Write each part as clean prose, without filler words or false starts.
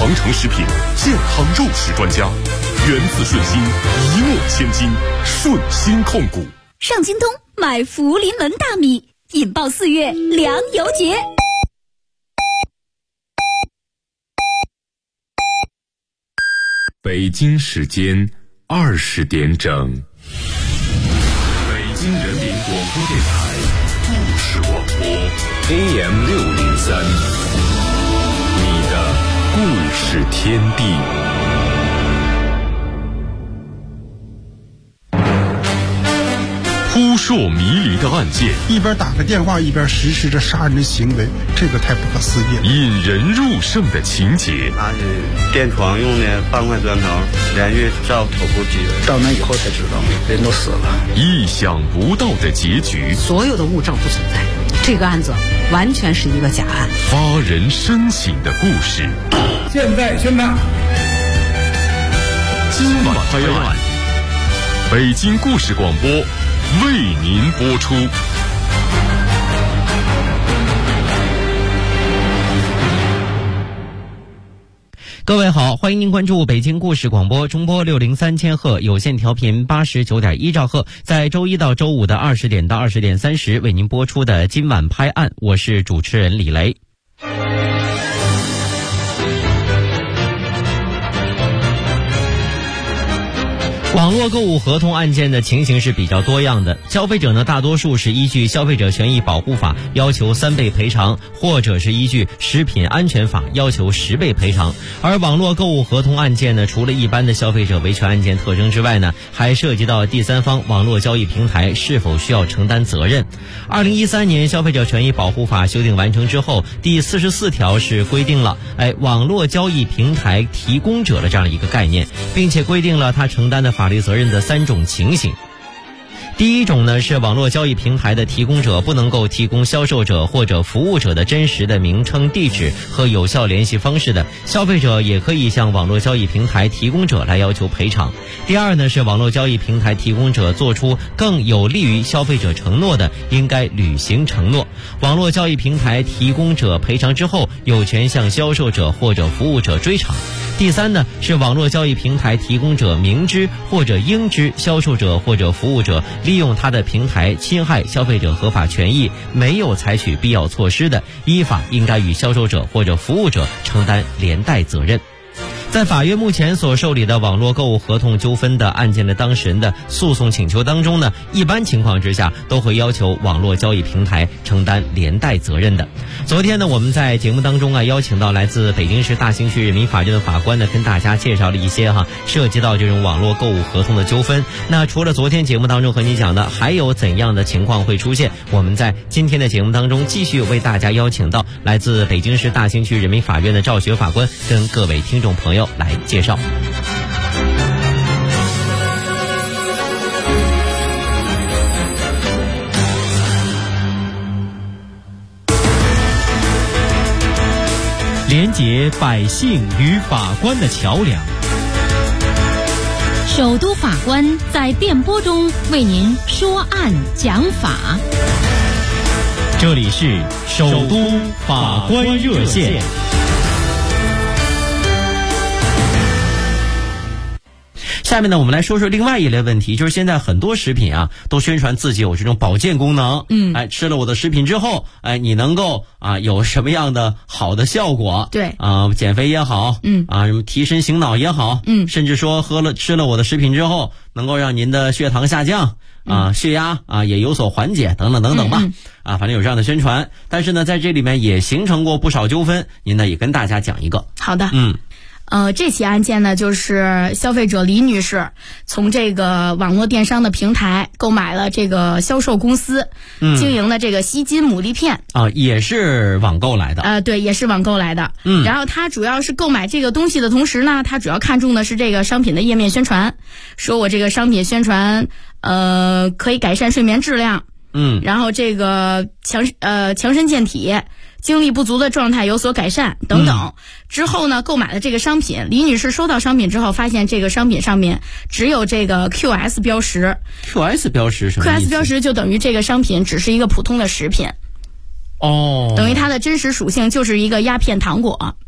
长城食品健康肉食专家，源自顺心，一诺千金，顺心控股。 上京东买福临门大米，引爆4月粮油节。 北京时间20点整，北京人民广播电台故事广播 AM603， 你的故事天地。扑朔迷离的案件， 一边打个电话一边实施着杀人的行为，这个太不可思议了。 引人入胜的情节， 拿是电床用的半块砖头连续照头部击人， 到那以后才知道人都死了。 意想不到的结局， 所有的物证不存在，这个案子完全是一个假案。 发人深省的故事， 现在宣判。 今晚拍案，北京故事广播为您播出。 各位好，欢迎您关注北京故事广播中波603千赫有线调频89.1兆赫，在周一到周五的20点到20点30为您播出的今晚拍案，我是主持人李雷。网络购物合同案件的情形是比较多样的，消费者呢大多数是依据消费者权益保护法要求3倍赔偿，或者是依据食品安全法要求10倍赔偿。而网络购物合同案件呢，除了一般的消费者维权案件特征之外呢，还涉及到第三方网络交易平台是否需要承担责任。2013年消费者权益保护法修订完成之后，第44条是规定了网络交易平台提供者的这样一个概念，并且规定了他承担的法律责任的3种情形。第一种呢是网络交易平台的提供者不能够提供销售者或者服务者的真实的名称、地址和有效联系方式的，消费者也可以向网络交易平台提供者来要求赔偿。第二呢是网络交易平台提供者做出更有利于消费者承诺的，应该履行承诺。网络交易平台提供者赔偿之后，有权向销售者或者服务者追偿。第三呢是网络交易平台提供者明知或者应知销售者或者服务者利用他的平台侵害消费者合法权益，没有采取必要措施的，依法应该与销售者或者服务者承担连带责任。在法院目前所受理的网络购物合同纠纷的案件的当事人的诉讼请求当中呢，一般情况之下都会要求网络交易平台承担连带责任的。昨天呢，我们在节目当中邀请到来自北京市大兴区人民法院的法官呢，跟大家介绍了一些涉及到这种网络购物合同的纠纷。那除了昨天节目当中和你讲的，还有怎样的情况会出现？我们在今天的节目当中继续为大家邀请到来自北京市大兴区人民法院的赵学法官，跟各位听众朋友来介绍。连结百姓与法官的桥梁， 首都法官在电波中为您说案讲法。 这里是首都法官热线。下面呢，我们来说说另外一类问题，就是现在很多食品都宣传自己有这种保健功能。吃了我的食品之后，你能够有什么样的好的效果？ 对减肥也好，什么提神醒脑也好，甚至说吃了我的食品之后，能够让您的血糖下降，血压也有所缓解，等等等等吧。反正有这样的宣传，但是呢，在这里面也形成过不少纠纷，您呢也跟大家讲一个。 好的。这起案件呢，就是消费者李女士从这个网络电商的平台购买了这个销售公司经营的这个吸金牡蛎片也是网购来的。 对，也是网购来的。然后她主要是购买这个东西的同时呢，她主要看重的是这个商品的页面宣传，说我这个商品宣传可以改善睡眠质量，然后这个强身健体，精力不足的状态有所改善等等。之后呢，购买了这个商品，李女士收到商品之后，发现这个商品上面只有这个 QS 标识。 QS 标识什么意思？ QS 标识就等于这个商品只是一个普通的食品。等于它的真实属性就是一个鸦片糖果。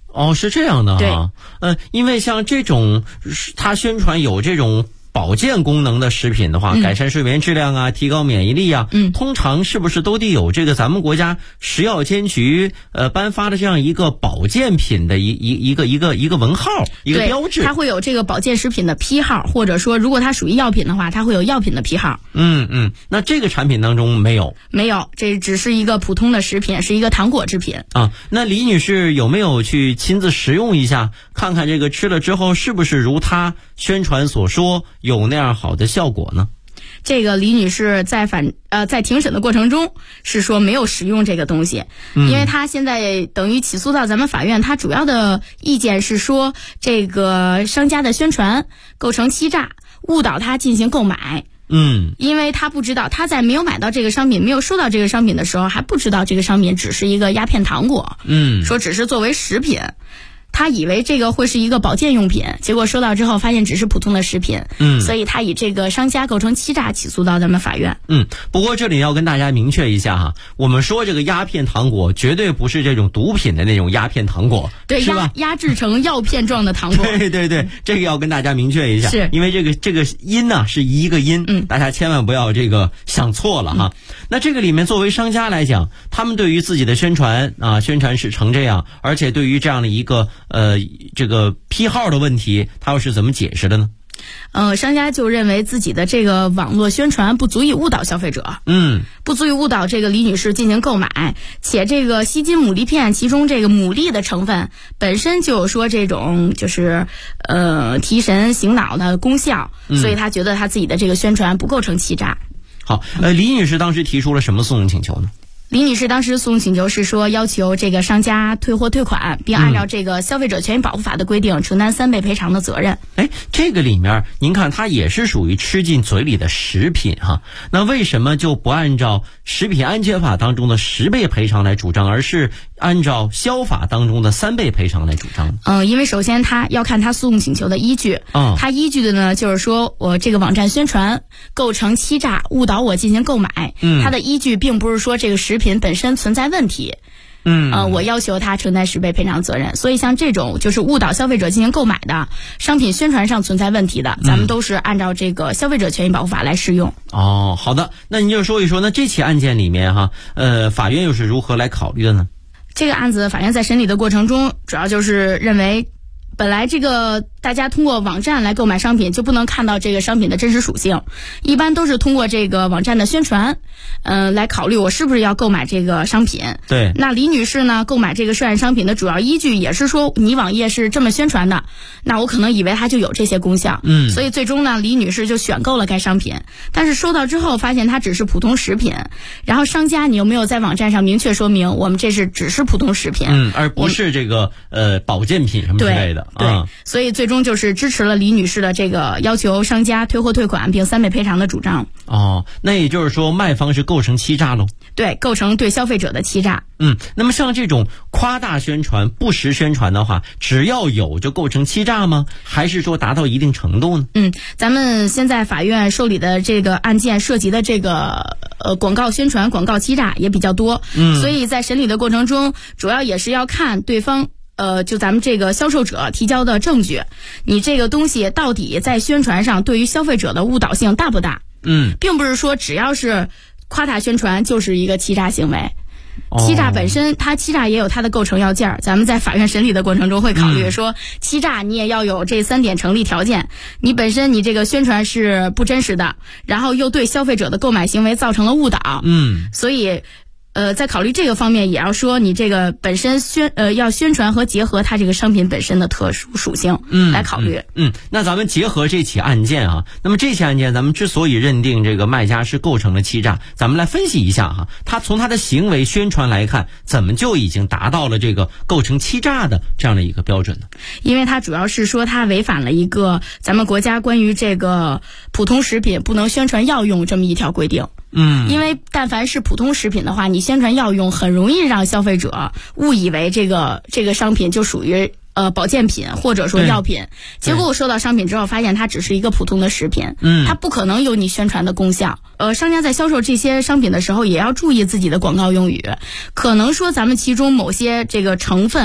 哦，是这样的哈。 对， 因为像这种它宣传有这种保健功能的食品的话，改善睡眠质量啊，提高免疫力啊，通常是不是都得有这个咱们国家食药监局颁发的这样一个保健品的一个文号，一个标志？ 它会有这个保健食品的批号，或者说如果它属于药品的话，它会有药品的批号。 那这个产品当中没有， 这只是一个普通的食品，是一个糖果制品啊。那李女士有没有去亲自食用一下，看看这个吃了之后是不是如她宣传所说有那样好的效果呢？ 这个李女士在庭审的过程中是说没有食用这个东西，因为她现在等于起诉到咱们法院，她主要的意见是说这个商家的宣传构成欺诈，误导她进行购买。因为他不知道，他在没有买到这个商品，没有收到这个商品的时候，还不知道这个商品只是一个鸦片糖果，说只是作为食品。他以为这个会是一个保健用品，结果收到之后发现只是普通的食品，所以他以这个商家构成欺诈起诉到咱们法院。 不过这里要跟大家明确一下哈，我们说这个鸦片糖果绝对不是这种毒品的那种鸦片糖果， 对， 是吧？ 压制成药片状的糖果。 对，这个要跟大家明确一下， 是因为这个音呢是一个音，大家千万不要这个想错了哈。那这个里面作为商家来讲，他们对于自己的宣传是成这样，而且对于这样的一个这个批号的问题，他又是怎么解释的呢？ 商家就认为自己的这个网络宣传不足以误导消费者，不足以误导这个李女士进行购买，且这个吸金牡蛎片其中这个牡蛎的成分本身就有说这种就是提神醒脑的功效，所以他觉得他自己的这个宣传不构成欺诈。 好，李女士当时提出了什么诉讼请求呢？ 李女士当时诉讼请求是说，要求这个商家退货退款，并按照这个消费者权益保护法的规定承担3倍赔偿的责任。 这个里面您看它也是属于吃进嘴里的食品哈，那为什么就不按照食品安全法当中的10倍赔偿来主张，而是按照消法当中的3倍赔偿来主张？ 因为首先他要看他诉讼请求的依据，他依据的呢就是说我这个网站宣传构成欺诈，误导我进行购买，他的依据并不是说这个食品本身存在问题，我要求他承担10倍赔偿责任。所以像这种就是误导消费者进行购买的商品宣传上存在问题的，咱们都是按照这个消费者权益保护法来适用。 好的，那您就说一说，那这起案件里面哈，法院又是如何来考虑的呢？ 这个案子法院在审理的过程中，主要就是认为本来这个大家通过网站来购买商品就不能看到这个商品的真实属性，一般都是通过这个网站的宣传来考虑我是不是要购买这个商品。 对， 那李女士呢购买这个涉案商品的主要依据也是说你网页是这么宣传的，那我可能以为它就有这些功效，所以最终呢李女士就选购了该商品，但是收到之后发现它只是普通食品，然后商家你有没有在网站上明确说明我们这是只是普通食品， 而不是这个保健品什么之类的。 对，所以最终就是支持了李女士的这个要求商家退货退款并3倍赔偿的主张。 那也就是说卖方是构成欺诈喽？ 对，构成对消费者的欺诈。 那么像这种夸大宣传、不实宣传的话，只要有就构成欺诈吗？还是说达到一定程度呢？ 咱们现在法院受理的这个案件涉及的这个广告宣传、广告欺诈也比较多，所以在审理的过程中，主要也是要看对方就咱们这个销售者提交的证据，你这个东西到底在宣传上对于消费者的误导性大不大？并不是说只要是夸大宣传就是一个欺诈行为。欺诈本身，它欺诈也有它的构成要件，咱们在法院审理的过程中会考虑说，欺诈你也要有这3点成立条件，你本身你这个宣传是不真实的，然后又对消费者的购买行为造成了误导，所以在考虑这个方面，也要说你这个本身要宣传和结合它这个商品本身的特殊属性来考虑。 那咱们结合这起案件啊，那么这起案件咱们之所以认定这个卖家是构成了欺诈，咱们来分析一下哈，他从他的行为宣传来看，怎么就已经达到了这个构成欺诈的这样的一个标准呢？ 因为他主要是说他违反了一个咱们国家关于这个普通食品不能宣传药用这么一条规定。因为但凡是普通食品的话，你宣传药用很容易让消费者误以为这个商品就属于保健品或者说药品，结果我收到商品之后发现它只是一个普通的食品，它不可能有你宣传的功效。商家在销售这些商品的时候也要注意自己的广告用语，可能说咱们其中某些这个成分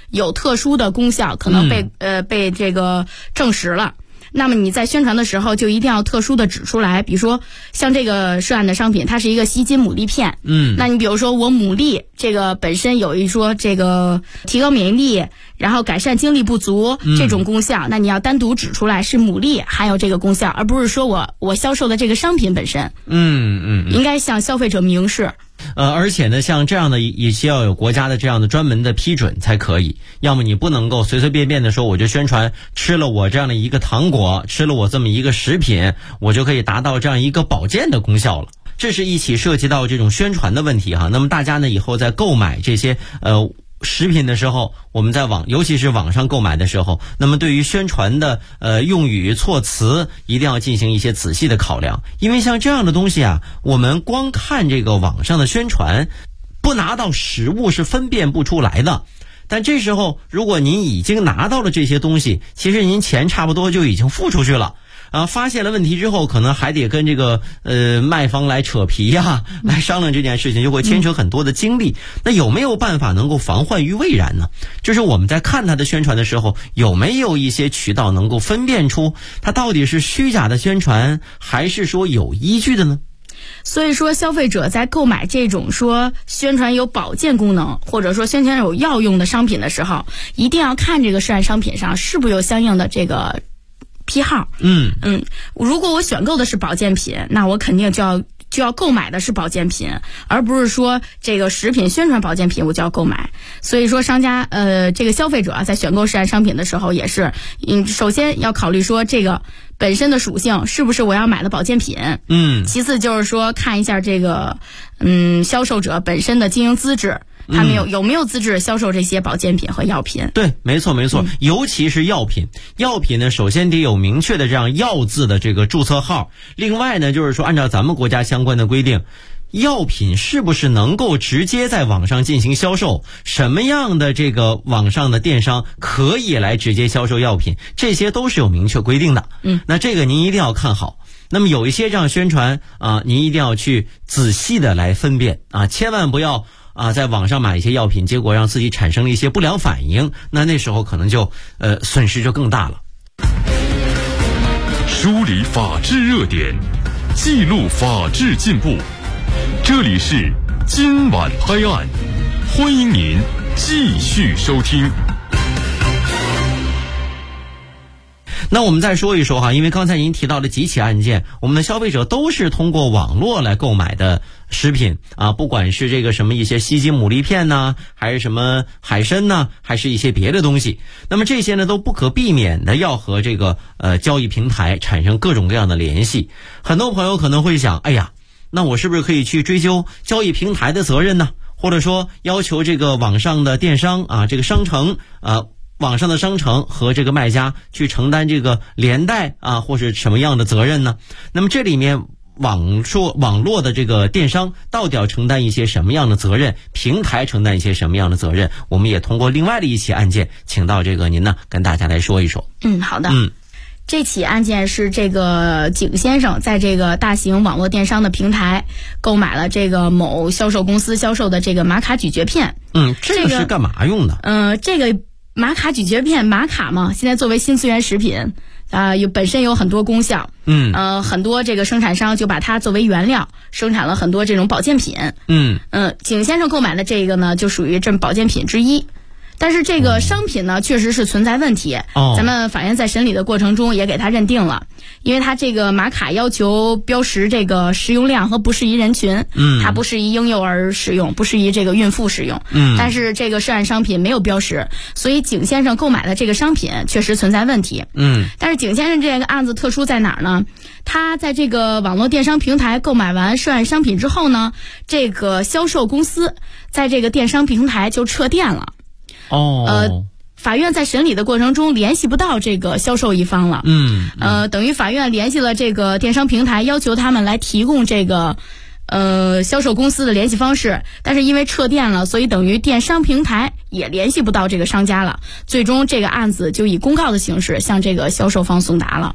有特殊的功效，可能被这个证实了。那么你在宣传的时候就一定要特殊的指出来，比如说像这个涉案的商品，它是一个吸金牡蛎片，那你比如说我牡蛎这个本身有一说这个提高免疫力，然后改善精力不足这种功效，那你要单独指出来是牡蛎含有这个功效，而不是说我销售的这个商品本身，应该向消费者明示。 而且呢，像这样的也需要有国家的这样的专门的批准才可以，要么你不能够随随便便的说我就宣传吃了我这样的一个糖果，吃了我这么一个食品，我就可以达到这样一个保健的功效了。这是一起涉及到这种宣传的问题哈。那么大家呢以后在购买这些食品的时候，我们在尤其是网上购买的时候，那么对于宣传的用语措辞一定要进行一些仔细的考量，因为像这样的东西啊，我们光看这个网上的宣传，不拿到实物是分辨不出来的。但这时候如果您已经拿到了这些东西，其实您钱差不多就已经付出去了。发现了问题之后，可能还得跟这个卖方来扯皮呀，来商量这件事情，就会牵扯很多的精力。那有没有办法能够防患于未然呢？就是我们在看它的宣传的时候，有没有一些渠道能够分辨出它到底是虚假的宣传，还是说有依据的呢？ 所以说消费者在购买这种说宣传有保健功能，或者说宣传有药用的商品的时候，一定要看这个涉案商品上是不是有相应的这个批号。如果我选购的是保健品，那我肯定就要购买的是保健品，而不是说这个食品宣传保健品我就要购买。所以说商家这个消费者在选购涉案商品的时候也是首先要考虑说这个本身的属性是不是我要买的保健品。其次就是说看一下这个销售者本身的经营资质，他们有没有资质销售这些保健品和药品？ 对，没错，尤其是药品呢，首先得有明确的这样药字的这个注册号。另外呢，就是说按照咱们国家相关的规定，药品是不是能够直接在网上进行销售？什么样的这个网上的电商可以来直接销售药品？这些都是有明确规定的。那这个您一定要看好。那么有一些这样宣传您一定要去仔细的来分辨千万不要在网上买一些药品，结果让自己产生了一些不良反应，那时候可能就损失就更大了。 梳理法治热点，记录法治进步，这里是今晚拍案，欢迎您继续收听。 那我们再说一说哈，因为刚才您提到了几起案件，我们的消费者都是通过网络来购买的食品不管是这个什么一些吸金牡蛎片呢，还是什么海参呢，还是一些别的东西。那么这些呢都不可避免的要和这个交易平台产生各种各样的联系。很多朋友可能会想，哎呀，那我是不是可以去追究交易平台的责任呢？或者说要求这个网上的电商这个商城网上的商城和这个卖家去承担这个连带或是什么样的责任呢？那么这里面网络的这个电商到底要承担一些什么样的责任，平台承担一些什么样的责任，我们也通过另外的一起案件请到这个您呢跟大家来说一说。 好的。这起案件是这个景先生在这个大型网络电商的平台购买了这个某销售公司销售的这个玛卡咀嚼片。 这个是干嘛用的？ 这个玛卡咀嚼片，玛卡嘛，现在作为新资源食品本身有很多功效。很多这个生产商就把它作为原料生产了很多这种保健品。景先生购买的这个呢就属于这保健品之一。但是这个商品呢确实是存在问题。咱们法院在审理的过程中也给他认定了，因为他这个玛卡要求标识这个食用量和不适宜人群。它不适宜婴幼儿使用，不适宜这个孕妇使用。但是这个涉案商品没有标识，所以景先生购买的这个商品确实存在问题。但是景先生这个案子特殊在哪儿呢？他在这个网络电商平台购买完涉案商品之后呢，这个销售公司在这个电商平台就撤店了。法院在审理的过程中联系不到这个销售一方了。等于法院联系了这个电商平台，要求他们来提供这个销售公司的联系方式，但是因为撤店了，所以等于电商平台也联系不到这个商家了。最终这个案子就以公告的形式向这个销售方送达了。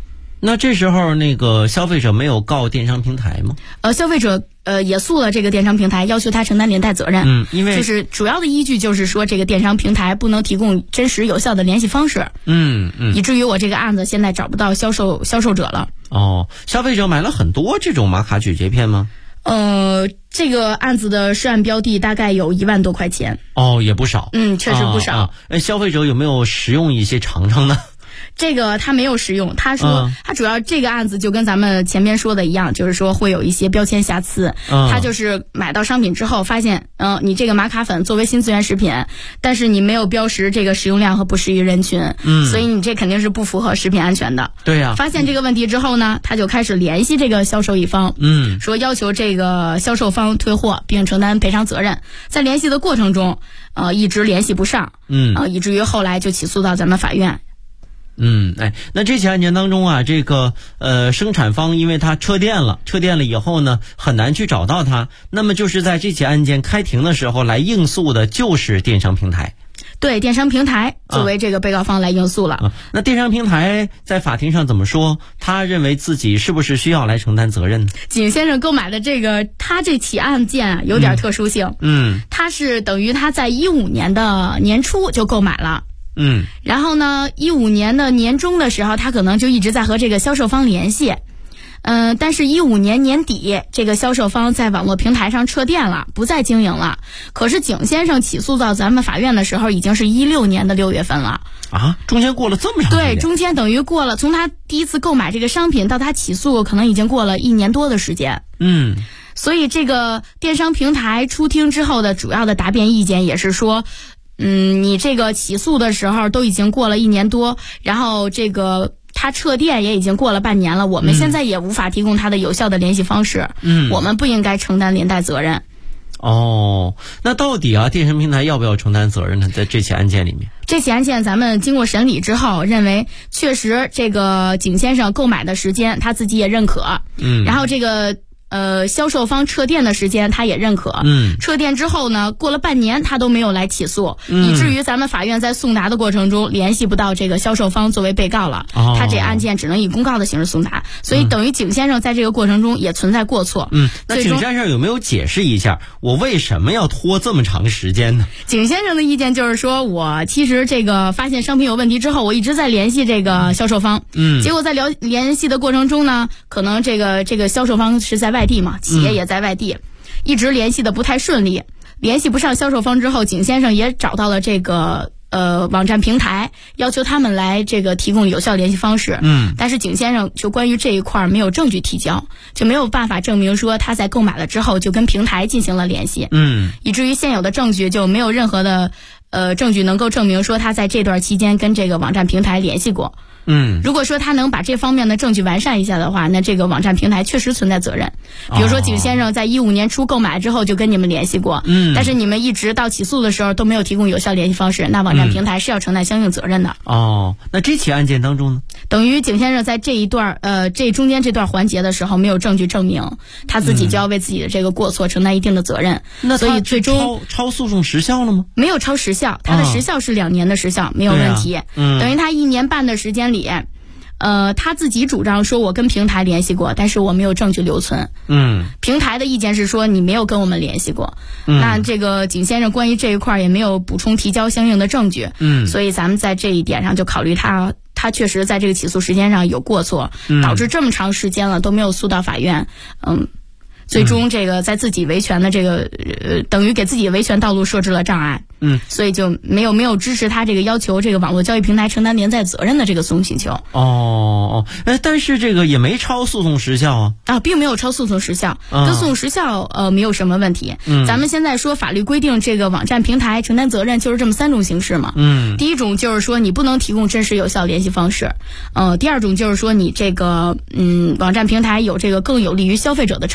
那这时候那个消费者没有告电商平台吗？ 消费者也诉了这个电商平台，要求他承担连带责任。 因为就是主要的依据就是说这个电商平台不能提供真实有效的联系方式。以至于我这个案子现在找不到销售者了。 消费者买了很多这种玛卡咀嚼片吗？ 这个案子的涉案标的大概有1万多块钱。 也不少。 确实不少。 消费者有没有食用一些尝尝呢？ 这个他没有使用，他说他主要这个案子就跟咱们前面说的一样，就是说会有一些标签瑕疵。他就是买到商品之后发现，你这个玛卡粉作为新资源食品，但是你没有标识这个食用量和不适宜人群，所以你这肯定是不符合食品安全的。 对呀。 发现这个问题之后呢，他就开始联系这个销售一方，说要求这个销售方退货并承担赔偿责任。在联系的过程中，一直联系不上，以至于后来就起诉到咱们法院。 那这起案件当中啊，这个生产方因为他撤店了以后呢，很难去找到他，那么就是在这起案件开庭的时候来应诉的就是电商平台。 对，电商平台作为这个被告方来应诉了。 那电商平台在法庭上怎么说？他认为自己是不是需要来承担责任？ 景先生购买的他这起案件啊，有点特殊性。他是等于他在2015年的年初就购买了。然后呢，2015年的年中的时候，他可能就一直在和这个销售方联系。但是2015年年底，这个销售方在网络平台上撤店了，不再经营了。可是景先生起诉到咱们法院的时候，已经是2016年的6月份了。 中间过了这么长时间？ 对，中间等于过了，从他第一次购买这个商品到他起诉，可能已经过了1年多的时间。所以这个电商平台出庭之后的主要的答辩意见也是说，你这个起诉的时候都已经过了1年多，然后这个他撤店也已经过了半年了，我们现在也无法提供他的有效的联系方式，我们不应该承担连带责任。 那到底电商平台要不要承担责任呢？在这起案件里面， 这起案件咱们经过审理之后，认为确实这个景先生购买的时间他自己也认可，然后这个销售方撤店的时间他也认可，撤店之后呢，过了半年他都没有来起诉，以至于咱们法院在送达的过程中联系不到这个销售方作为被告了，他这案件只能以公告的形式送达，所以等于景先生在这个过程中也存在过错。 那景先生有没有解释一下，我为什么要拖这么长时间呢？ 景先生的意见就是说，我其实这个发现商品有问题之后，我一直在联系这个销售方，结果在联系的过程中呢，可能这个销售方是在外地嘛，企业也在外地，一直联系的不太顺利，联系不上销售方之后，景先生也找到了这个网站平台，要求他们来这个提供有效联系方式。但是景先生就关于这一块没有证据提交，就没有办法证明说他在购买了之后就跟平台进行了联系。以至于现有的证据就没有任何的证据能够证明说他在这段期间跟这个网站平台联系过。如果说他能把这方面的证据完善一下的话，那这个网站平台确实存在责任。比如说景先生在2015年初购买之后就跟你们联系过，但是你们一直到起诉的时候都没有提供有效联系方式，那网站平台是要承担相应责任的。 那这起案件当中呢， 等于景先生在这一段这中间这段环节的时候没有证据证明，他自己就要为自己的这个过错承担一定的责任。 那所以最终超诉讼时效了吗？ 没有超时效，他的时效是2年的时效，没有问题。等于他1年半的时间里，他自己主张说我跟平台联系过，但是我没有证据留存。平台的意见是说你没有跟我们联系过。那这个景先生关于这一块也没有补充提交相应的证据。所以咱们在这一点上就考虑他确实在这个起诉时间上有过错，导致这么长时间了都没有诉到法院。最终这个在自己维权的这个等于给自己维权道路设置了障碍。所以就没有支持他这个要求这个网络交易平台承担连带责任的这个诉讼请求。 但是这个也没超诉讼时效并没有超诉讼时效，跟诉讼时效没有什么问题。咱们现在说法律规定这个网站平台承担责任就是这么3种形式嘛。第一种就是说你不能提供真实有效联系方式。第二种就是说你这个网站平台有这个更有利于消费者的承诺的。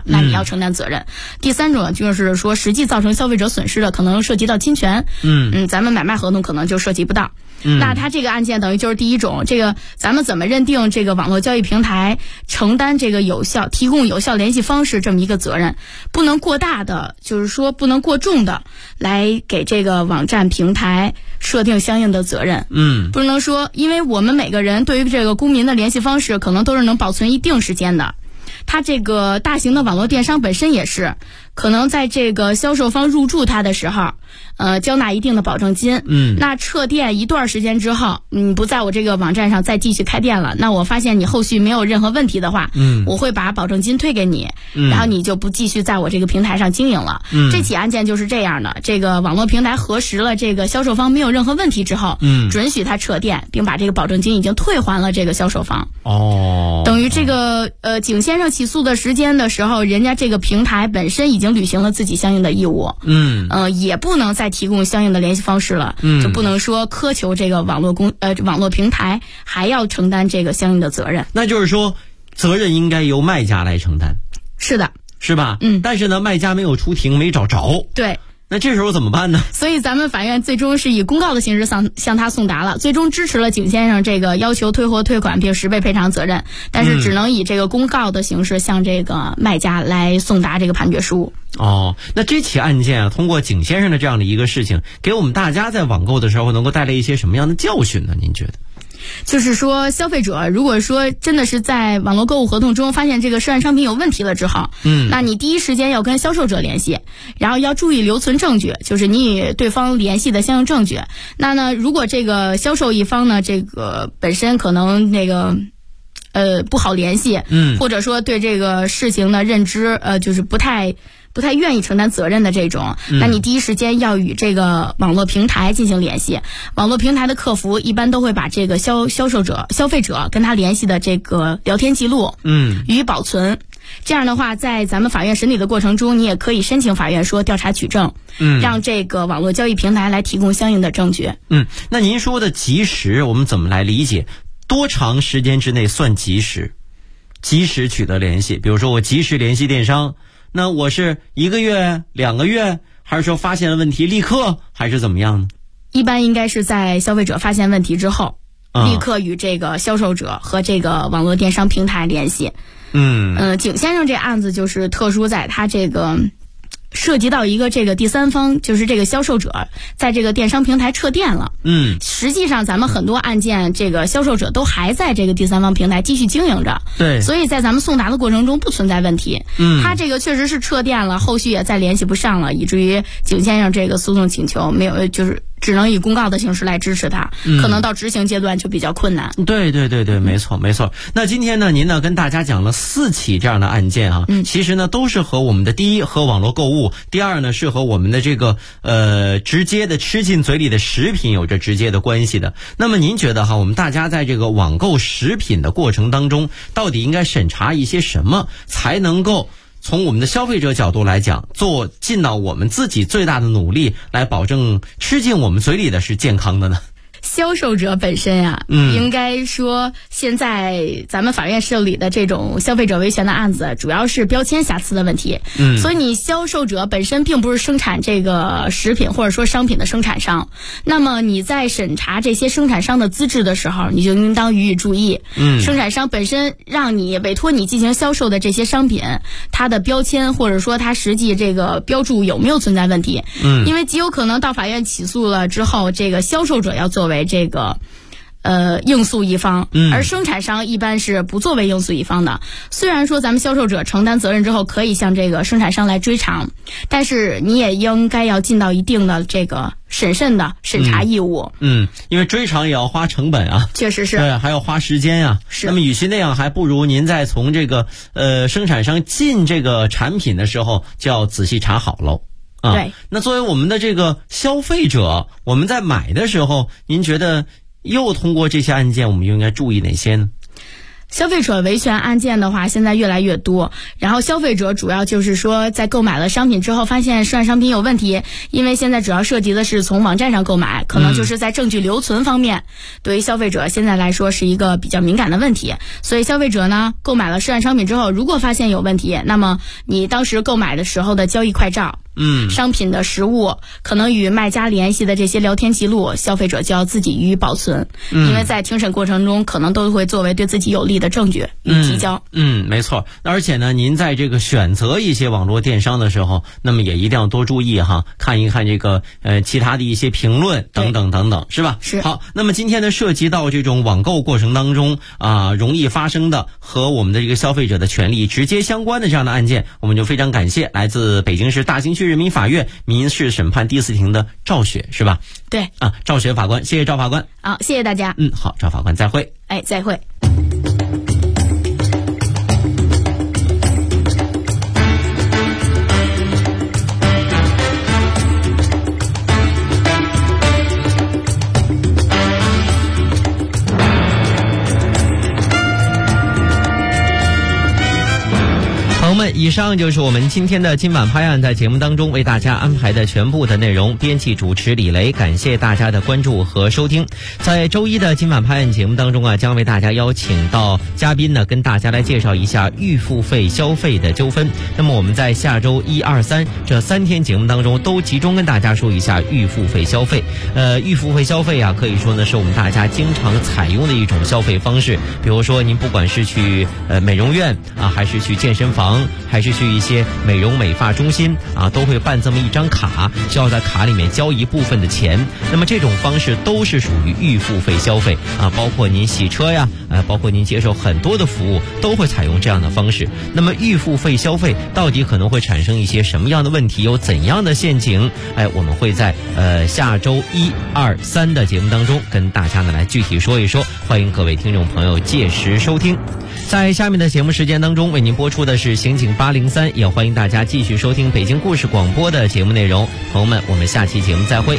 了，那你要承担责任。第三种就是说实际造成消费者损失的，可能涉及到侵权，咱们买卖合同可能就涉及不到。那他这个案件等于就是第一种，这个咱们怎么认定这个网络交易平台承担这个提供有效联系方式这么一个责任，不能过大的，就是说不能过重的来给这个网站平台设定相应的责任。不能说，因为我们每个人对于这个公民的联系方式可能都是能保存一定时间的。它这个大型的网络电商本身也是，可能在这个销售方入驻它的时候，交纳一定的保证金。那撤店一段时间之后，你不在我这个网站上再继续开店了，那我发现你后续没有任何问题的话，我会把保证金退给你，然后你就不继续在我这个平台上经营了。这起案件就是这样的，这个网络平台核实了这个销售方没有任何问题之后，准许他撤店，并把这个保证金已经退还了这个销售方。等于这个景先生起诉的时间的时候，人家这个平台本身已经履行了自己相应的义务，也不能再提供相应的联系方式了，就不能说苛求这个网络平台还要承担这个相应的责任。 那就是说，责任应该由卖家来承担。 是的， 是吧？但是呢，卖家没有出庭，没找着。 对。 那这时候怎么办呢？ 所以咱们法院最终是以公告的形式向他送达了，最终支持了景先生这个要求退货退款并10倍赔偿责任，但是只能以这个公告的形式向这个卖家来送达这个判决书。 那这起案件啊，通过景先生的这样的一个事情，给我们大家在网购的时候能够带来一些什么样的教训呢？您觉得？ 就是说，消费者如果说真的是在网络购物合同中发现这个涉案商品有问题了之后，那你第一时间要跟销售者联系，然后要注意留存证据，就是你与对方联系的相应证据。那呢，如果这个销售一方呢，这个本身可能那个不好联系，或者说对这个事情的认知就是不太愿意承担责任的这种，那你第一时间要与这个网络平台进行联系。网络平台的客服一般都会把这个消费者跟他联系的这个聊天记录予以保存。这样的话，在咱们法院审理的过程中，你也可以申请法院说调查取证，让这个网络交易平台来提供相应的证据。 那您说的及时，我们怎么来理解？多长时间之内算及时？及时取得联系，比如说我及时联系电商。那我是1个月、2个月，还是说发现了问题立刻，还是怎么样呢？ 一般应该是在消费者发现问题之后，立刻与这个销售者和这个网络电商平台联系。景先生这案子就是特殊在他这个涉及到一个这个第三方，就是这个销售者在这个电商平台撤店了。实际上咱们很多案件，这个销售者都还在这个第三方平台继续经营着。 对， 所以在咱们送达的过程中不存在问题。他这个确实是撤店了，后续也再联系不上了，以至于景先生这个诉讼请求没有，就是只能以公告的形式来支持他，可能到执行阶段就比较困难。 对，没错。那今天呢，您呢跟大家讲了4起这样的案件啊，其实呢都是和我们的第一和网络购物，第二呢是和我们的这个直接的吃进嘴里的食品有着直接的关系的。那么您觉得哈，我们大家在这个网购食品的过程当中，到底应该审查一些什么，才能够从我们的消费者角度来讲，尽到我们自己最大的努力，来保证吃进我们嘴里的是健康的呢？ 销售者本身啊，应该说现在咱们法院受理的这种消费者维权的案子，主要是标签瑕疵的问题。所以你销售者本身并不是生产这个食品或者说商品的生产商，那么你在审查这些生产商的资质的时候，你就应当予以注意。生产商本身让你委托你进行销售的这些商品，它的标签或者说它实际这个标注有没有存在问题？因为极有可能到法院起诉了之后，这个销售者要作为这个应诉一方，而生产商一般是不作为应诉一方的。虽然说咱们销售者承担责任之后可以向这个生产商来追偿，但是你也应该要尽到一定的这个审慎的审查义务。 因为追偿也要花成本啊， 确实是， 对，还要花时间啊。 是。 那么与其那样，还不如您在从这个生产商进这个产品的时候就要仔细查好喽。 对。 那作为我们的这个消费者，我们在买的时候，您觉得又通过这些案件，我们应该注意哪些呢？ 消费者维权案件的话，现在越来越多。然后消费者主要就是说，在购买了商品之后，发现涉案商品有问题，因为现在主要涉及的是从网站上购买，可能就是在证据留存方面，对于消费者现在来说是一个比较敏感的问题。所以消费者呢，购买了涉案商品之后，如果发现有问题，那么你当时购买的时候的交易快照，商品的实物，可能与卖家联系的这些聊天记录，消费者就要自己予以保存，因为在庭审过程中可能都会作为对自己有利的证据提交。 没错。而且呢，您在这个选择一些网络电商的时候，那么也一定要多注意哈，看一看这个其他的一些评论等等等等，是吧？ 是。 好，那么今天呢，涉及到这种网购过程当中容易发生的和我们的这个消费者的权利直接相关的这样的案件，我们就非常感谢来自北京市大兴区人民法院民事审判第4庭的赵雪，是吧？ 对。 赵雪法官，谢谢赵法官。 好，谢谢大家。 好，赵法官再会。 再会。 以上就是我们今天的今晚拍案在节目当中为大家安排的全部的内容。编辑主持李雷，感谢大家的关注和收听。在周一的今晚拍案节目当中将为大家邀请到嘉宾呢，跟大家来介绍一下预付费消费的纠纷。那么我们在下周1、2、3这3天节目当中都集中跟大家说一下预付费消费。预付费消费可以说呢是我们大家经常采用的一种消费方式。比如说您不管是去美容院还是去健身房，还是去一些美容美发中心都会办这么一张卡，需要在卡里面交一部分的钱。那么这种方式都是属于预付费消费包括您洗车呀，包括您接受很多的服务都会采用这样的方式。那么预付费消费到底可能会产生一些什么样的问题，有怎样的陷阱？我们会在下周1、2、3的节目当中跟大家呢来具体说一说，欢迎各位听众朋友届时收听。在下面的节目时间当中为您播出的是刑警803，也欢迎大家继续收听北京故事广播的节目内容。朋友们，我们下期节目再会。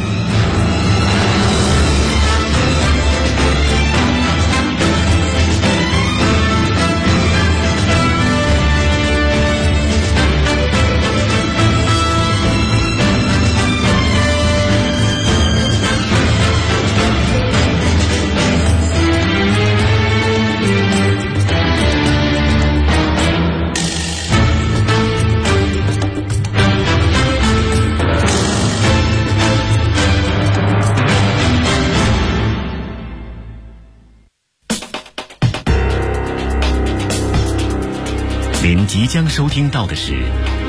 您即将收听到的是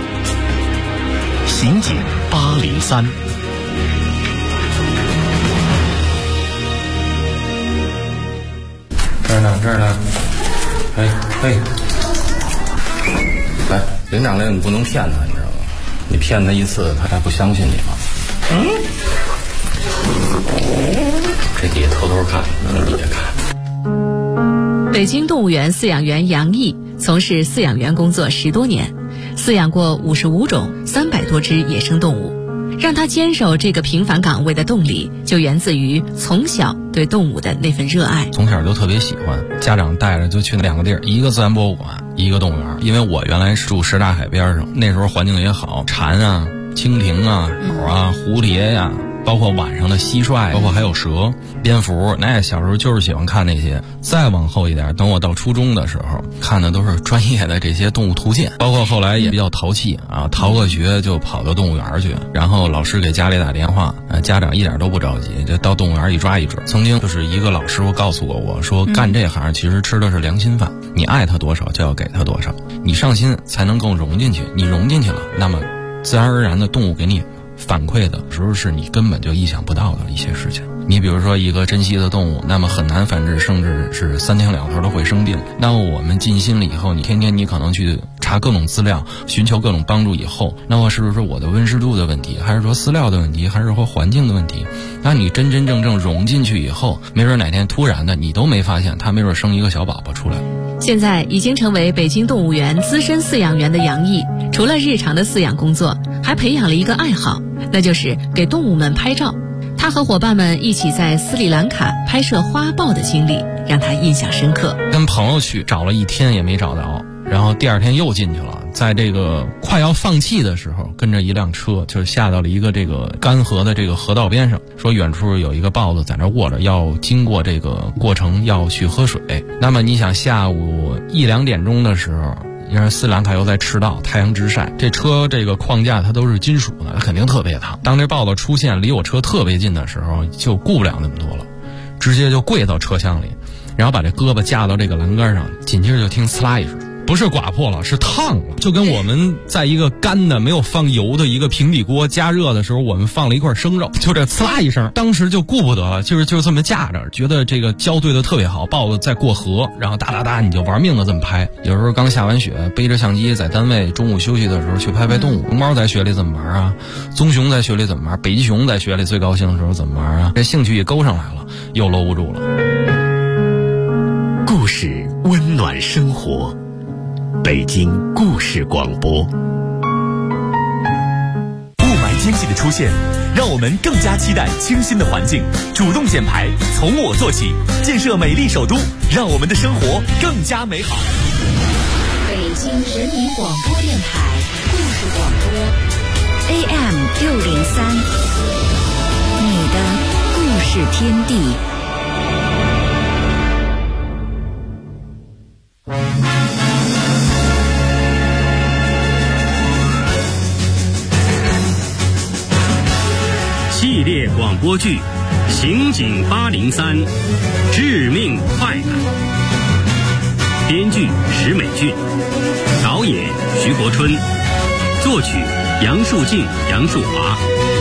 刑警803。 这儿呢，来，领奖令你不能骗他，你知道吗？你骗他一次，他还不相信你吗？这底下偷偷看，那底下看。 北京动物园饲养员杨毅从事饲养员工作10多年，饲养过55种300多只野生动物。让他坚守这个平凡岗位的动力，就源自于从小对动物的那份热爱。 从小就特别喜欢，家长带着就去2个地儿，一个自然博物馆，一个动物园。因为我原来是住什刹海边上，那时候环境也好，蝉啊、蜻蜓啊、鸟啊、蝴蝶呀，包括晚上的蟋蟀，包括还有蛇、蝙蝠，那小时候就是喜欢看那些。再往后一点，等我到初中的时候，看的都是专业的这些动物图鉴，包括后来也比较淘气逃个学就跑到动物园去，然后老师给家里打电话，家长一点都不着急，就到动物园一抓一准。曾经就是一个老师傅告诉过我说，干这行其实吃的是良心饭，你爱他多少就要给他多少，你上心才能更融进去，你融进去了，那么自然而然的动物给你反馈的时候是你根本就意想不到的一些事情。你比如说一个珍稀的动物，那么很难繁殖，甚至是3天2头都会生病。那么我们尽心了以后，你天天你可能去查各种资料，寻求各种帮助以后，那么是不是我的温湿度的问题，还是说饲料的问题，还是说环境的问题？那你真真正正融进去以后，没准哪天突然的你都没发现，它没准生一个小宝宝出来。 现在已经成为北京动物园资深饲养员的杨毅，除了日常的饲养工作，还培养了一个爱好，那就是给动物们拍照。他他和伙伴们一起在斯里兰卡拍摄花豹的经历让他印象深刻。 跟朋友去找了1天也没找着，然后第2天又进去了，在这个快要放弃的时候，跟着一辆车就下到了一个这个干涸的这个河道边上，说远处有一个豹子在那卧着，要经过这个过程要去喝水。那么你想下午1、2点钟的时候，因为斯里兰卡又在赤道，太阳直晒，这车这个框架它都是金属的，它肯定特别烫。当这豹子出现离我车特别近的时候，就顾不了那么多了，直接就跪到车厢里，然后把这胳膊架到这个栏杆上，紧接着就听呲啦一声，不是刮破了，是烫了，就跟我们在一个干的没有放油的一个平底锅加热的时候，我们放了一块生肉，就这呲啦一声，当时就顾不得了，就这么架着，觉得这个交对的特别好，豹子在过河，然后哒哒哒你就玩命的这么拍。有时候刚下完雪，背着相机在单位中午休息的时候去拍拍动物，熊猫在雪里怎么玩啊，棕熊在雪里怎么玩，北极熊在雪里最高兴的时候怎么玩啊，这兴趣也勾上来了，又搂不住了。 故事温暖生活，北京故事广播。雾霾天气的出现，让我们更加期待清新的环境。主动减排，从我做起，建设美丽首都，让我们的生活更加美好。 北京人民广播电台故事广播 AM 603，你的故事天地。 系列广播剧《刑警803》致命快感，编剧石美俊，导演徐国春，作曲杨树静、杨树华。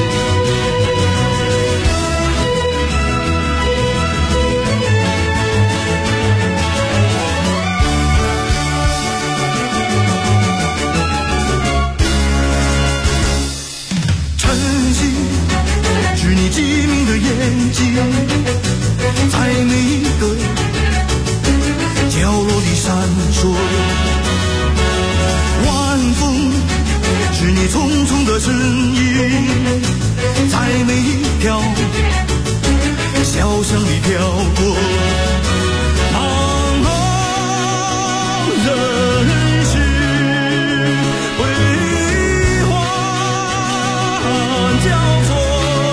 你机敏的眼睛，在每一个角落里闪烁。晚风是你匆匆的身影，在每一条小巷里飘过。茫茫人世悲欢交错。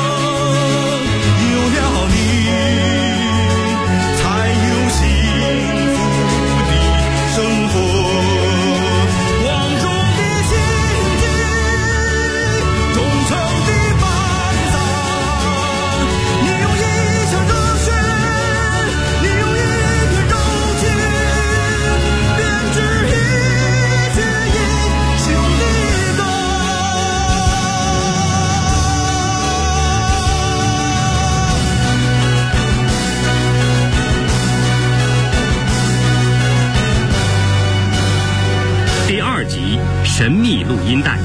神秘录音带。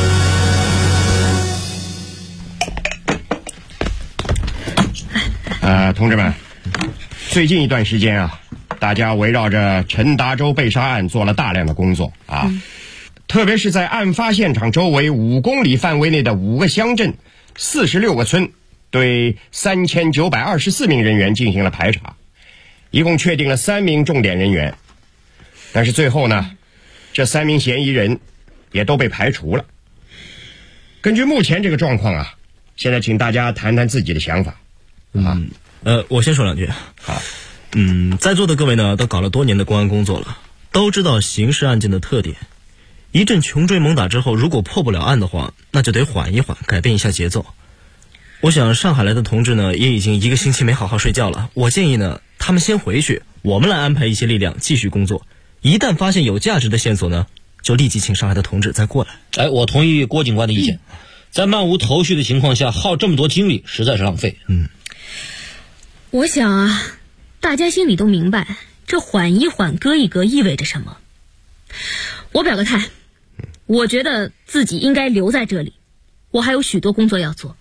同志们，最近一段时间啊，大家围绕着陈达州被杀案做了大量的工作啊，特别是在案发现场周围5公里范围内的5个乡镇、46个村，对3924名人员进行了排查，一共确定了3名重点人员。但是最后呢，这3名嫌疑人也都被排除了。根据目前这个状况啊，现在请大家谈谈自己的想法。 我先说2句。 好。 在座的各位呢，都搞了多年的公安工作了，都知道刑事案件的特点。一阵穷追猛打之后，如果破不了案的话，那就得缓一缓，改变一下节奏。我想上海来的同志呢，也已经1个星期没好好睡觉了。我建议呢，他们先回去，我们来安排一些力量继续工作。一旦发现有价值的线索呢，就立即请上海的同志再过来。 我同意郭警官的意见，在漫无头绪的情况下耗这么多精力实在是浪费。 我想啊，大家心里都明白这缓一缓割一割意味着什么。我表个态，我觉得自己应该留在这里，我还有许多工作要做。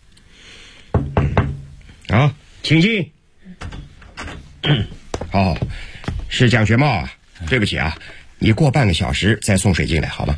好，请进。好，是蒋学茂啊，对不起啊，你过半个小时再送水进来好吗？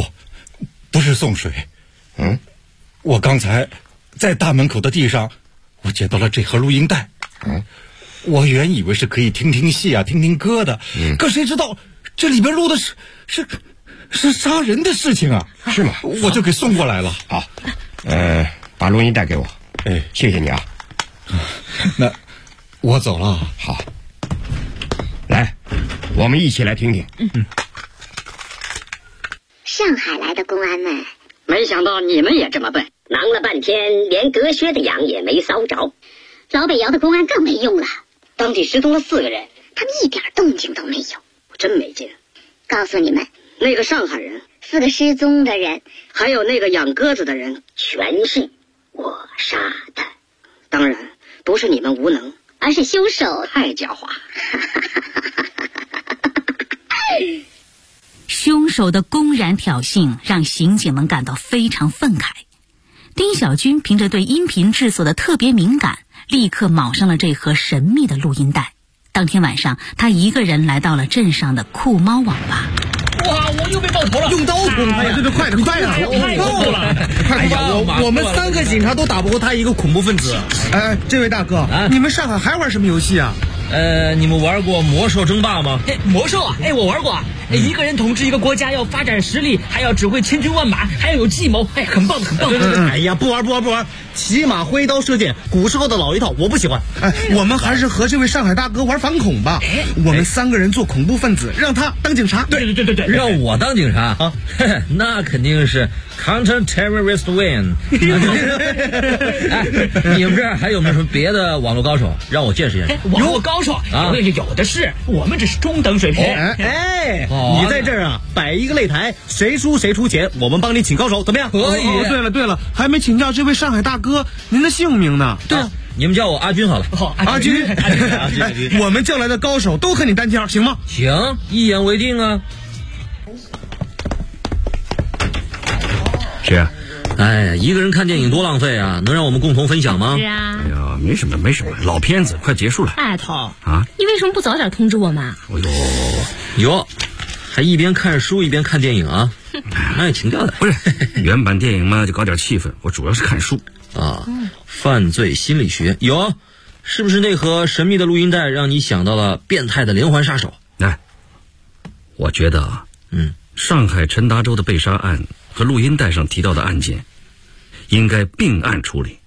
不是送水。我刚才在大门口的地上我捡到了这盒录音带。我原以为是可以听听戏啊、听听歌的，可谁知道这里边录的是杀人的事情啊？ 是吗？ 我就给送过来了。 好，把录音带给我。谢谢你啊。 那我走了。 好，来，我们一起来听听。 上海来的公安们，没想到你们也这么笨，忙了半天连隔靴的痒也没搔着。老北窑的公安更没用了，当地失踪了4个人，他们一点动静都没有，真没劲。告诉你们，那个上海人，4个失踪的人，还有那个养鸽子的人，全是我杀的。当然不是你们无能，而是凶手太狡猾。 凶手的公然挑衅让刑警们感到非常愤慨。丁小军凭着对音频制作的特别敏感，立刻卯上了这盒神秘的录音带。当天晚上，他一个人来到了镇上的酷猫网吧。 哇，我又被爆头了！ 用刀捅他呀！ 对，快点，太恐怖了！ 哎呀，我们3个警察都打不过他一个恐怖分子。这位大哥，你们上海还玩什么游戏啊？ 你们玩过魔兽争霸吗？ 魔兽啊，我玩过。一个人统治一个国家，要发展实力，还要指挥千军万马，还要有计谋，很棒的，很棒的。 哎呀，不玩，骑马挥刀射箭，古时候的老一套，我不喜欢。我们还是和这位上海大哥玩反恐吧。我们3个人做恐怖分子，让他当警察。 对，让我当警察啊？那肯定是 counter terrorist win。你们这儿还有没有什么别的网络高手让我见识一下？ 网络高手啊，有的是，我们只是中等水平。 你在这儿啊，摆一个擂台，谁输谁出钱，我们帮你请高手，怎么样？ 可以。 对了，还没请教这位上海大哥您的姓名呢。 对啊，你们叫我阿军好了。 阿军，我们叫来的高手都和你单挑，行吗？ 行，一言为定啊。 是啊。 一个人看电影多浪费啊，能让我们共同分享吗？ 是啊。 哎呀，没什么，老片子快结束了。 头啊， 你为什么不早点通知我们？ 哟，还一边看书一边看电影啊，那也挺屌的。 不是原版电影嘛，就搞点气氛。我主要是看书啊。犯罪心理学有，是不是那盒神秘的录音带让你想到了变态的连环杀手？ 我觉得啊，上海陈达洲的被杀案和录音带上提到的案件，应该并案处理。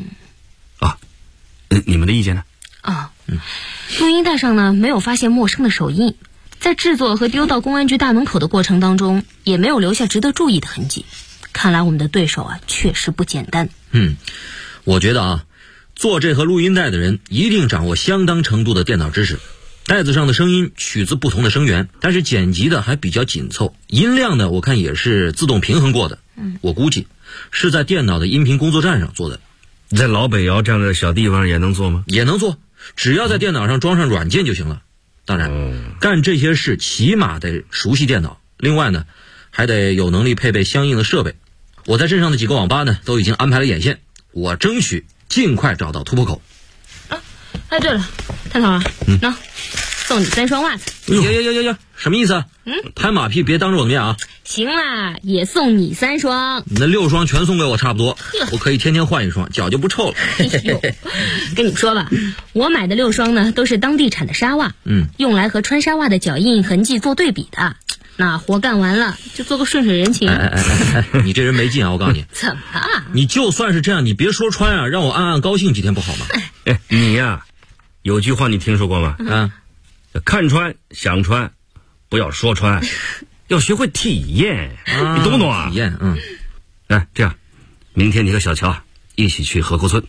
你们的意见呢？ 录音带上呢没有发现陌生的手印，在制作和丢到公安局大门口的过程当中，也没有留下值得注意的痕迹。看来我们的对手啊确实不简单。 我觉得啊，做这盒录音带的人一定掌握相当程度的电脑知识。带子上的声音取自不同的声源，但是剪辑的还比较紧凑，音量呢我看也是自动平衡过的。我估计是在电脑的音频工作站上做的。 在老北窑这样的小地方也能做吗？ 也能做，只要在电脑上装上软件就行了。当然，干这些事起码得熟悉电脑，另外呢还得有能力配备相应的设备。我在镇上的几个网吧呢都已经安排了眼线，我争取尽快找到突破口。 对了，探头啊，送你3双袜子。 哟，什么意思啊？拍马屁别当着我的面啊！ 行啦，也送你3双。 那6双全送给我差不多，我可以天天换1双，脚就不臭了。 跟你说吧，我买的6双呢都是当地产的纱袜，用来和穿纱袜的脚印痕迹做对比的。那活干完了就做个顺水人情。 你这人没劲啊！我告诉你， 怎么了？ 你就算是这样，你别说穿啊，让我暗暗高兴几天不好吗？ 你呀，有句话你听说过吗？看穿想穿，不要说穿，要学会体验，你懂不懂啊？ 体验， 来，这样，明天你和小乔一起去河沟村，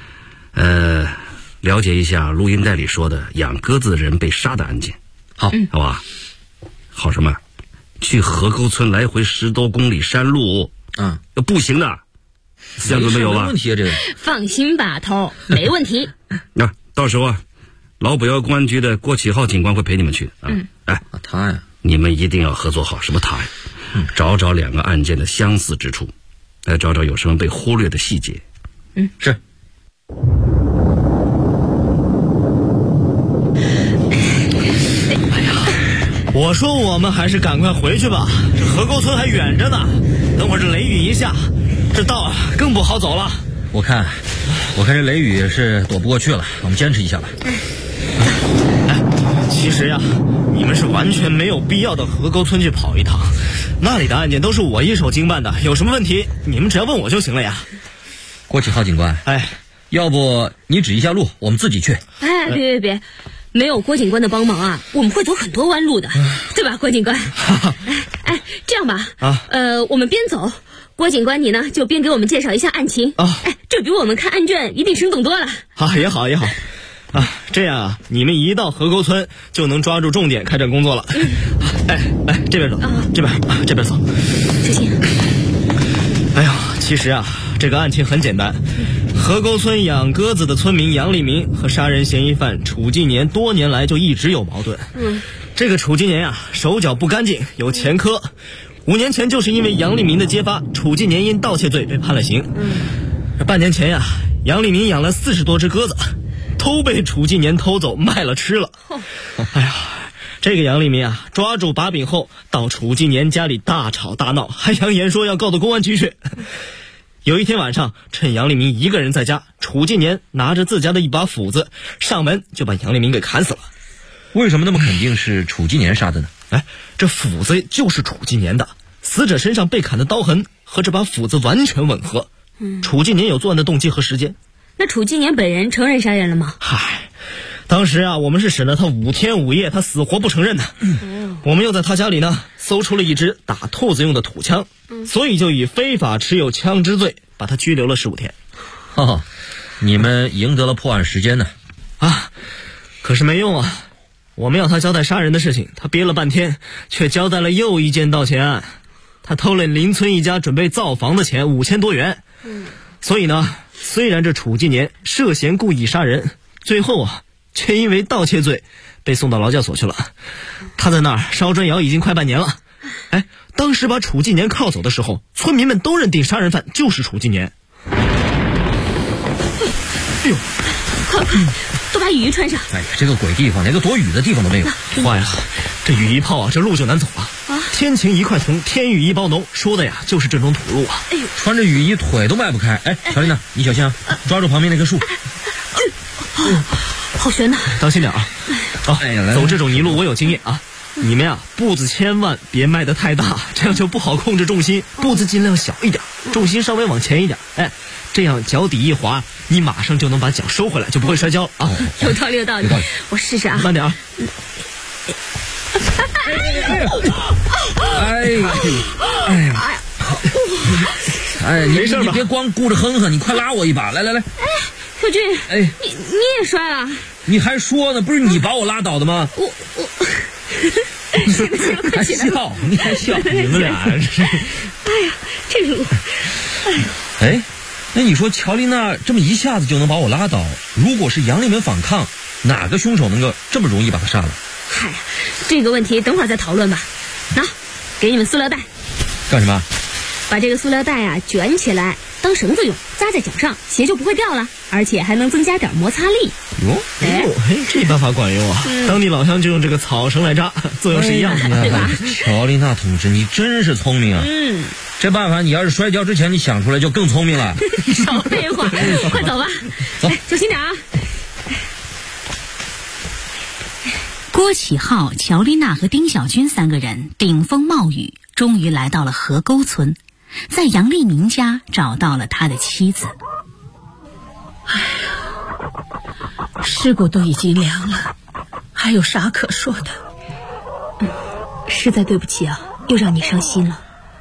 了解一下录音带里说的养鸽子的人被杀的案件。 好吧？好什么？去河沟村来回10多公里山路，要步行的，思想准备有吧？ 没问题啊，这个。 放心吧，头，没问题。 到时候啊，老北窑公安局的郭启浩警官会陪你们去他呀， 你们一定要合作好。什么他呀？找2个案件的相似之处，来找有什么被忽略的细节。 是。 我说我们还是赶快回去吧，这河沟村还远着呢，等会儿这雷雨一下，这道更不好走了。 我看我看这雷雨是躲不过去了，我们坚持一下吧。 其实呀，你们是完全没有必要到河沟村去跑一趟，那里的案件都是我一手经办的，有什么问题你们只要问我就行了呀。 郭启浩警官，要不你指一下路，我们自己去。 别，没有郭警官的帮忙啊，我们会走很多弯路的，对吧，郭警官？这样吧，我们边走，郭警官你呢就边给我们介绍一下案情。这比我们看案卷一定生动多了。 也好。这样啊，你们一到河沟村就能抓住重点开展工作了。这边走，这边走， 小心。 其实啊，这个案情很简单。河沟村养鸽子的村民杨立民和杀人嫌疑犯楚继年多年来就一直有矛盾。这个楚继年啊，手脚不干净，有前科。5年前就是因为杨立民的揭发，楚继年因盗窃罪被判了刑。半年前呀，杨立民养了40多只鸽子，都被楚继年偷走卖了吃了。这个杨立民啊，抓住把柄后到楚继年家里大吵大闹，还扬言说要告到公安局去。有一天晚上，趁杨立民一个人在家，楚继年拿着自家的一把斧子上门就把杨立民给砍死了。 为什么那么肯定是楚继年杀的呢？ 这斧子就是楚继年的，死者身上被砍的刀痕和这把斧子完全吻合。楚继年有作案的动机和时间。 那楚继年本人承认杀人了吗？ 当时啊，我们是审了他5天5夜，他死活不承认的。我们又在他家里呢搜出了一支打兔子用的土枪，所以就以非法持有枪支罪把他拘留了15天。 你们赢得了破案时间呢。 可是没用啊，我们要他交代杀人的事情，他憋了半天，却交代了又一件盗窃案。他偷了邻村一家准备造房的钱5000多元。所以呢，虽然这楚继年涉嫌故意杀人，最后啊却因为盗窃罪被送到劳教所去了。他在那儿烧砖窑已经快半年了。当时把楚继年铐走的时候，村民们都认定杀人犯就是楚继年。 快，都把雨衣穿上。 这个鬼地方连个躲雨的地方都没有。 坏了，这雨一泡啊，这路就难走了。天晴一块铜，天雨一包农，说的呀就是这种土路啊。 穿着雨衣腿都迈不开。乔丽娜，你小心啊，抓住旁边那棵树。 好悬呐， 当心点啊。走这种泥路我有经验啊。你们呀，步子千万别迈得太大，这样就不好控制重心。步子尽量小一点，重心稍微往前一点。这样脚底一滑，你马上就能把脚收回来，就不会摔跤了啊。 有道理，我试试啊。 慢点啊。 你别光顾着哼哼，你快拉我一把，来。 小军，你也摔了？ 你还说呢？不是你把我拉倒的吗？ 我还笑？你还笑？ 你们俩是？ 这路， 那你说乔丽娜这么一下子就能把我拉倒，如果是杨立民反抗，哪个凶手能够这么容易把他杀了？ 这个问题等会儿再讨论吧。给你们塑料袋。 干什么？ 把这个塑料袋啊卷起来当绳子用，扎在脚上，鞋就不会掉了，而且还能增加点摩擦力。 这办法管用啊！当地老乡就用这个草绳来扎，作用是一样的， 对吧？ 乔丽娜同志，你真是聪明啊！这办法你要是摔跤之前你想出来就更聪明了。 少废话，快走吧。 走， 小心点啊！ 郭启浩、乔丽娜和丁小军3个人顶风冒雨，终于来到了河沟村，在杨立民家找到了他的妻子。 尸骨都已经凉了，还有啥可说的？ 实在对不起啊，又让你伤心了。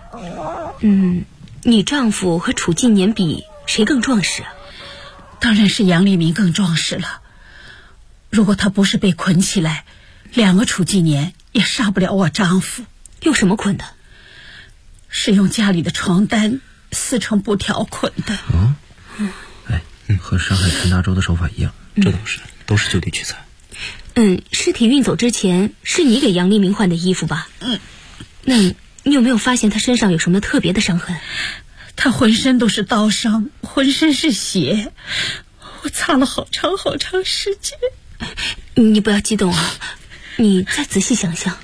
你丈夫和楚继年比，谁更壮实啊？ 当然是杨立民更壮实了。如果他不是被捆起来，2个楚继年也杀不了我丈夫。 用什么捆的？ 是用家里的床单撕成布条捆的。 和上海陈大洲的手法一样。 这都是就地取材。 尸体运走之前是你给杨立民换的衣服吧？那你有没有发现他身上有什么特别的伤痕？ 他浑身都是刀伤，浑身是血，我擦了好长好长时间。 你不要激动啊，你再仔细想想。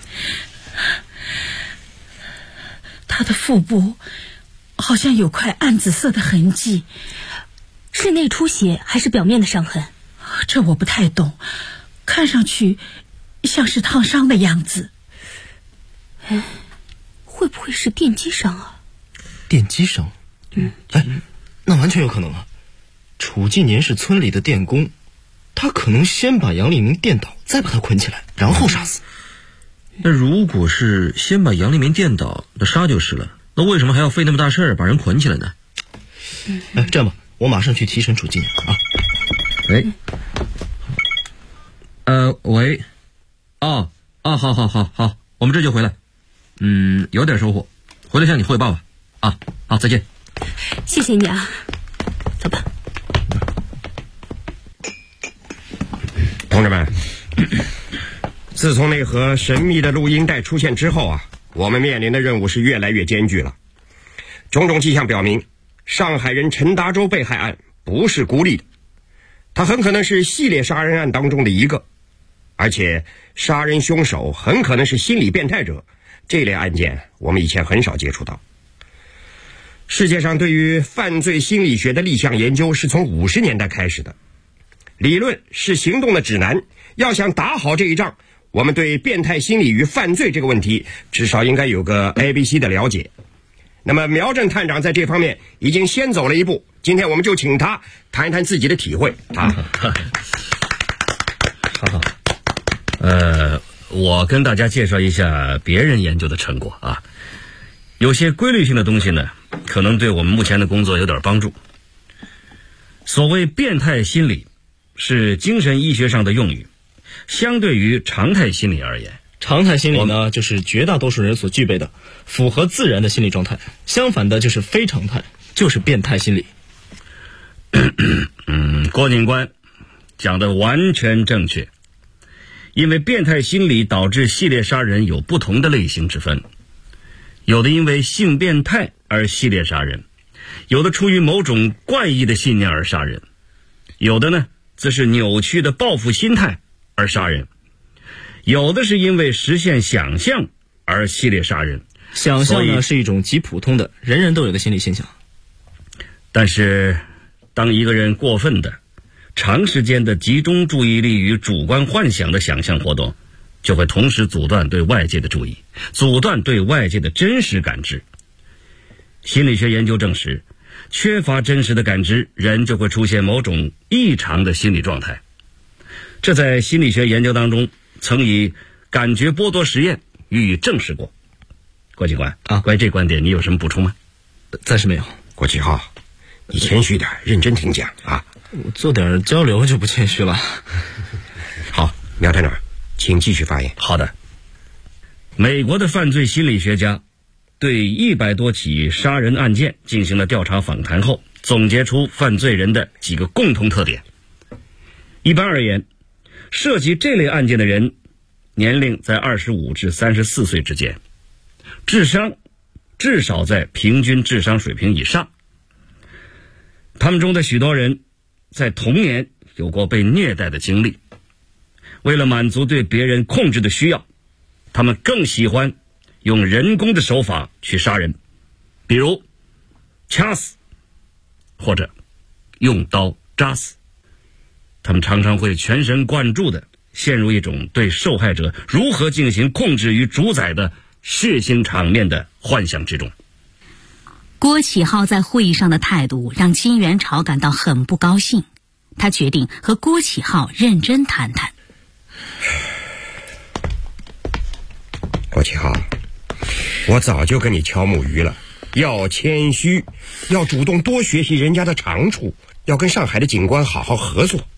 他的腹部好像有块暗紫色的痕迹， 是内出血还是表面的伤痕？ 这我不太懂，看上去像是烫伤的样子。 会不会是电击伤啊？ 电击伤？那完全有可能啊。楚继年是村里的电工，他可能先把杨立明电倒，再把他捆起来，然后杀死。 那如果是先把杨立明电倒，那杀就是了。那为什么还要费那么大事儿把人捆起来呢？ 这样吧，我马上去提审楚继年啊。 喂，好，我们这就回来。有点收获，回来向你汇报吧。好，再见。 谢谢你啊，走吧。 同志们，自从那盒神秘的录音带出现之后啊，我们面临的任务是越来越艰巨了。种种迹象表明，上海人陈达洲被害案不是孤立的，他很可能是系列杀人案当中的一个，而且杀人凶手很可能是心理变态者。这类案件我们以前很少接触到。世界上对于犯罪心理学的立项研究是从50年代开始的，理论是行动的指南。要想打好这一仗，我们对变态心理与犯罪这个问题至少应该有个 ABC 的了解。那么苗正探长在这方面已经先走了一步，今天我们就请他谈一谈自己的体会啊。 好，我跟大家介绍一下别人研究的成果啊。有些规律性的东西呢，可能对我们目前的工作有点帮助。所谓变态心理是精神医学上的用语，相对于常态心理而言， 常态心理呢，就是绝大多数人所具备的符合自然的心理状态，相反的就是非常态，就是变态心理。 郭警官讲的完全正确。因为变态心理导致系列杀人有不同的类型之分，有的因为性变态而系列杀人，有的出于某种怪异的信念而杀人，有的呢则是扭曲的报复心态而杀人，有的是因为实现想象而系列杀人。 想象呢是一种极普通的人人都有的心理现象， 但是当一个人过分的长时间的集中注意力与主观幻想的想象活动，就会同时阻断对外界的注意，阻断对外界的真实感知。心理学研究证实，缺乏真实的感知，人就会出现某种异常的心理状态。这在心理学研究当中曾以感觉剥夺实验予以证实过。郭警官关于这观点你有什么补充吗？ 暂时没有。 郭启浩，你谦虚点，认真听讲啊。 我做点交流就不谦虚了。 好，苗探长，请继续发言。 好的。美国的犯罪心理学家对100多起杀人案件进行了调查访谈后，总结出犯罪人的几个共同特点。一般而言，涉及这类案件的人年龄在25至34岁之间，智商至少在平均智商水平以上。他们中的许多人在童年有过被虐待的经历，为了满足对别人控制的需要，他们更喜欢用人工的手法去杀人，比如掐死或者用刀扎死。他们常常会全神贯注地陷入一种对受害者如何进行控制与主宰的血腥场面的幻想之中。 郭启浩在会议上的态度让金元朝感到很不高兴，他决定和郭启浩认真谈谈。 郭启浩，我早就跟你敲木鱼了，要谦虚，要主动多学习人家的长处，要跟上海的警官好好合作。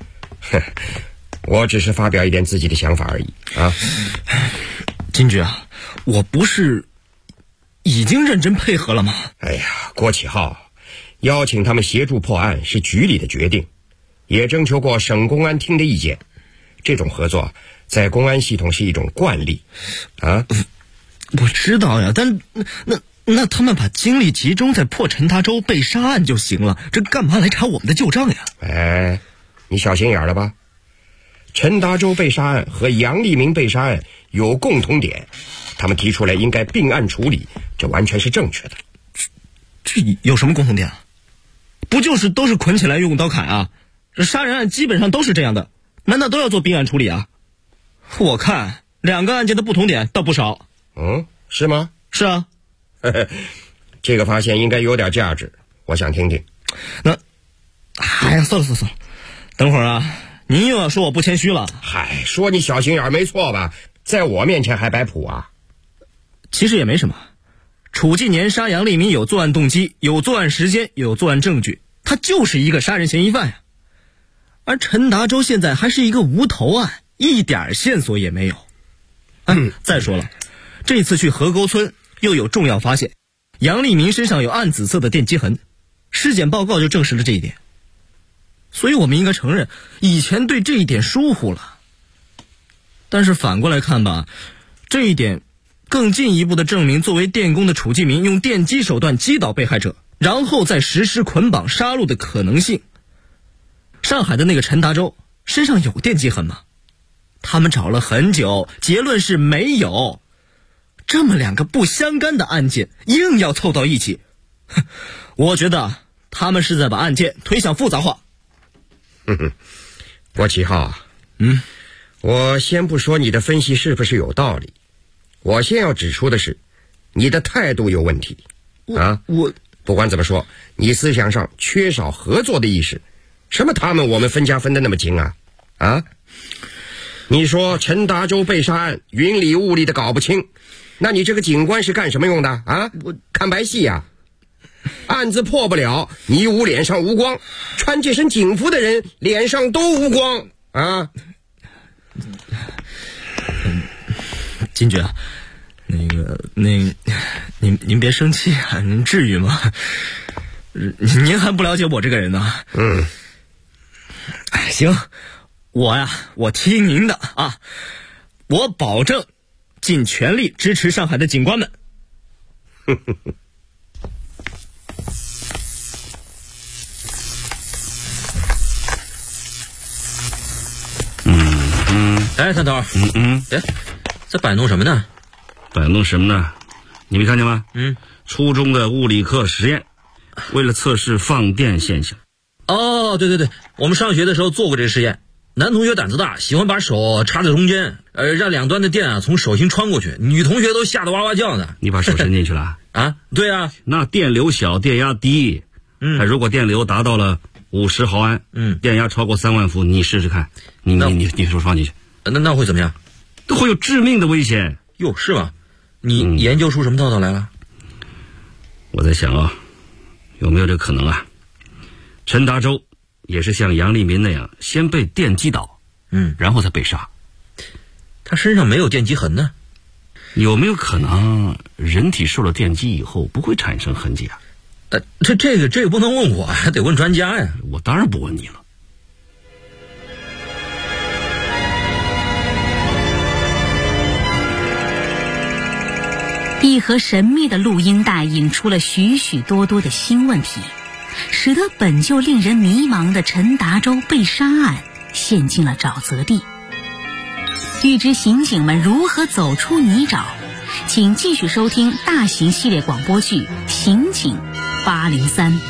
我只是发表一点自己的想法而已啊。 金局啊，我不是已经认真配合了吗？ 哎呀，郭启浩，邀请他们协助破案是局里的决定，也征求过省公安厅的意见。这种合作在公安系统是一种惯例啊。 我知道呀，但那他们把精力集中在破陈达洲被杀案就行了，这干嘛来查我们的旧账呀？ 哎，你小心眼了吧？陈达洲被杀案和杨立明被杀案有共同点，他们提出来应该并案处理，这完全是正确的。 这有什么共同点啊？ 不就是都是捆起来用刀砍啊？这杀人案基本上都是这样的，难道都要做并案处理啊？我看2个案件的不同点倒不少。 是吗？ 是啊。 这个发现应该有点价值，我想听听。 哎呀，算了，等会儿啊，您又要说我不谦虚了。 嗨，说你小心眼没错吧？在我面前还摆谱啊？ 其实也没什么。楚继年杀杨利民有作案动机，有作案时间，有作案证据，他就是一个杀人嫌疑犯呀。而陈达洲现在还是一个无头案，一点线索也没有。再说了，这次去河沟村又有重要发现，杨利民身上有暗紫色的电击痕，尸检报告就证实了这一点。所以我们应该承认，以前对这一点疏忽了。但是反过来看吧，这一点更进一步的证明作为电工的楚继民用电击手段击倒被害者，然后再实施捆绑杀戮的可能性。上海的那个陈达洲身上有电击痕吗？他们找了很久，结论是没有。这么2个不相干的案件硬要凑到一起，我觉得他们是在把案件推向复杂化。 郭启浩，我先不说你的分析是不是有道理，我先要指出的是，你的态度有问题。我不管怎么说，你思想上缺少合作的意识。什么他们我们分家分得那么精啊？你说陈达洲被杀案云里雾里的搞不清，那你这个警官是干什么用的啊？我看白戏呀。案子破不了，你捂脸上无光，穿这身警服的人脸上都无光啊！ 金局啊，您别生气啊，您至于吗？您还不了解我这个人呢。行，我听您的啊，我保证尽全力支持上海的警官们。 哎，探头，在摆弄什么呢？ 摆弄什么呢？你没看见吗？初中的物理课实验，为了测试放电现象。 哦，对，我们上学的时候做过这个实验。男同学胆子大，喜欢把手插在中间，让两端的电从手心穿过去，女同学都吓得哇哇叫呢。 你把手伸进去了？ 啊，对啊。 那电流小，电压低。如果电流达到了50毫安，电压超过3万伏，你试试看，你手放进去。 那会怎么样？ 会有致命的危险。 哟，是吗？你研究出什么道道来了？ 我在想有没有这可能啊？陈达洲也是像杨利民那样，先被电击倒，然后再被杀。 他身上没有电击痕呢。 有没有可能人体受了电击以后不会产生痕迹啊？ 这个不能问我，还得问专家呀。 我当然不问你了。 一盒神秘的录音带引出了许许多多的新问题，使得本就令人迷茫的陈达洲被杀案陷进了沼泽地。欲知刑警们如何走出泥沼，请继续收听大型系列广播剧《刑警803》。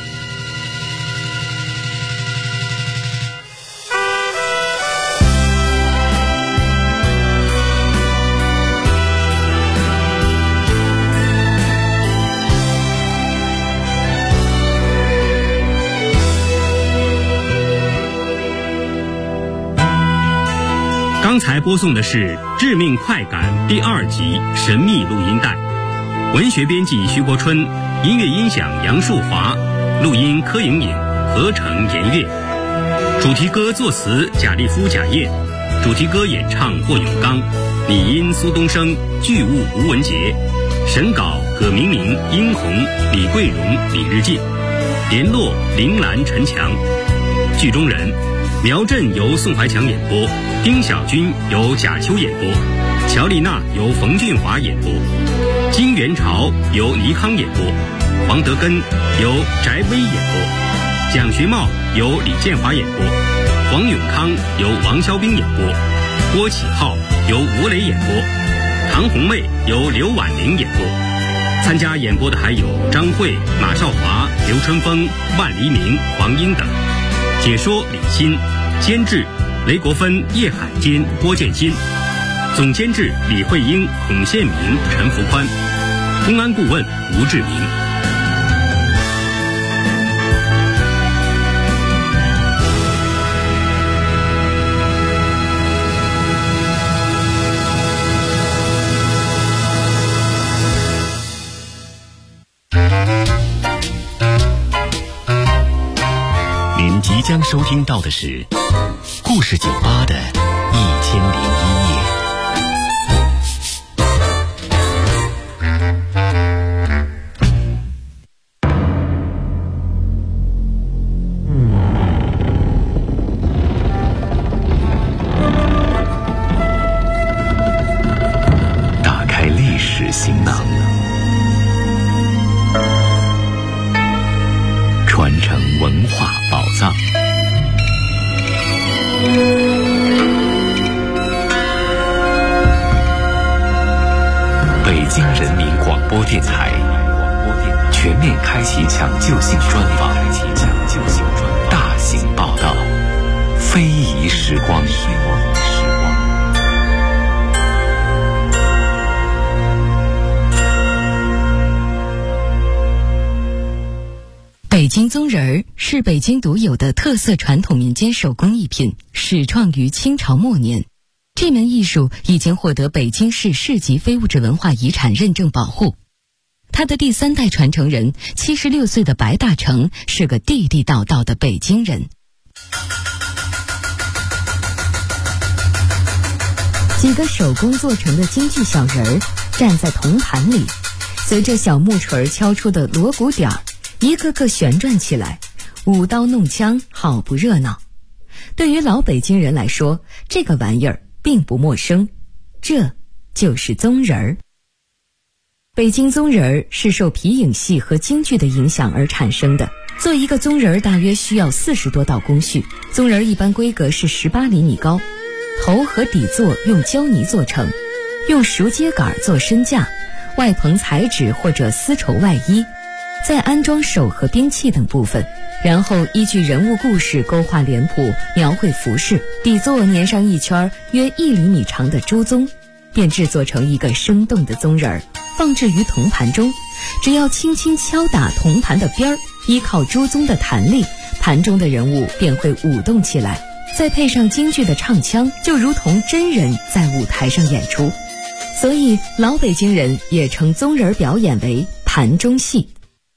刚才播送的是《致命快感》第2集神秘录音带，文学编辑徐国春，音乐音响杨树华，录音柯莹莹，合成严月，主题歌作词贾立夫、贾燕，主题歌演唱霍永刚，拟音苏东升，剧务吴文杰，审稿葛明明、殷红、李桂荣、李日进，联络林兰、陈强，剧中人苗振由宋怀强演播，丁小军由贾秋演播，乔丽娜由冯俊华演播，金元朝由倪康演播，黄德根由翟威演播，蒋学茂由李建华演播，黄永康由王肖兵演播，郭启浩由吴磊演播，唐红妹由刘婉玲演播。 参加演播的还有张慧、马少华、刘春风、万黎明、黄英等。解说李欣，监制雷国芬、叶海坚、郭建新，总监制李慧英、孔宪明、陈福宽，公安顾问吴志明。 您即将收听到的是故事酒吧的1001夜。打开历史行囊，传承文化宝藏。北京人民广播电台全面开启抢救性专访，大型报道，非遗时光。 北京宗人儿是北京独有的特色传统民间手工艺品，始创于清朝末年。这门艺术已经获得北京市市级非物质文化遗产认证保护。他的第3代传承人76岁的白大成是个地地道道的北京人。几个手工做成的京剧小人儿站在铜盘里，随着小木锤敲出的锣鼓点儿，一个个旋转起来，舞刀弄枪，好不热闹。对于老北京人来说，这个玩意儿并不陌生，这就是宗人儿。北京宗人儿是受皮影戏和京剧的影响而产生的。做一个宗人儿大约需要40多道工序，宗人儿一般规格是18厘米高，头和底座用胶泥做成，用熟秸秆做身架，外棚彩纸或者丝绸外衣，再安装手和兵器等部分，然后依据人物故事勾画脸谱，描绘服饰，底座粘上一圈约1厘米长的朱宗，便制作成一个生动的宗人儿，放置于铜盘中。只要轻轻敲打铜盘的边儿，依靠朱宗的弹力，盘中的人物便会舞动起来，再配上京剧的唱腔，就如同真人在舞台上演出。所以老北京人也称宗人表演为盘中戏。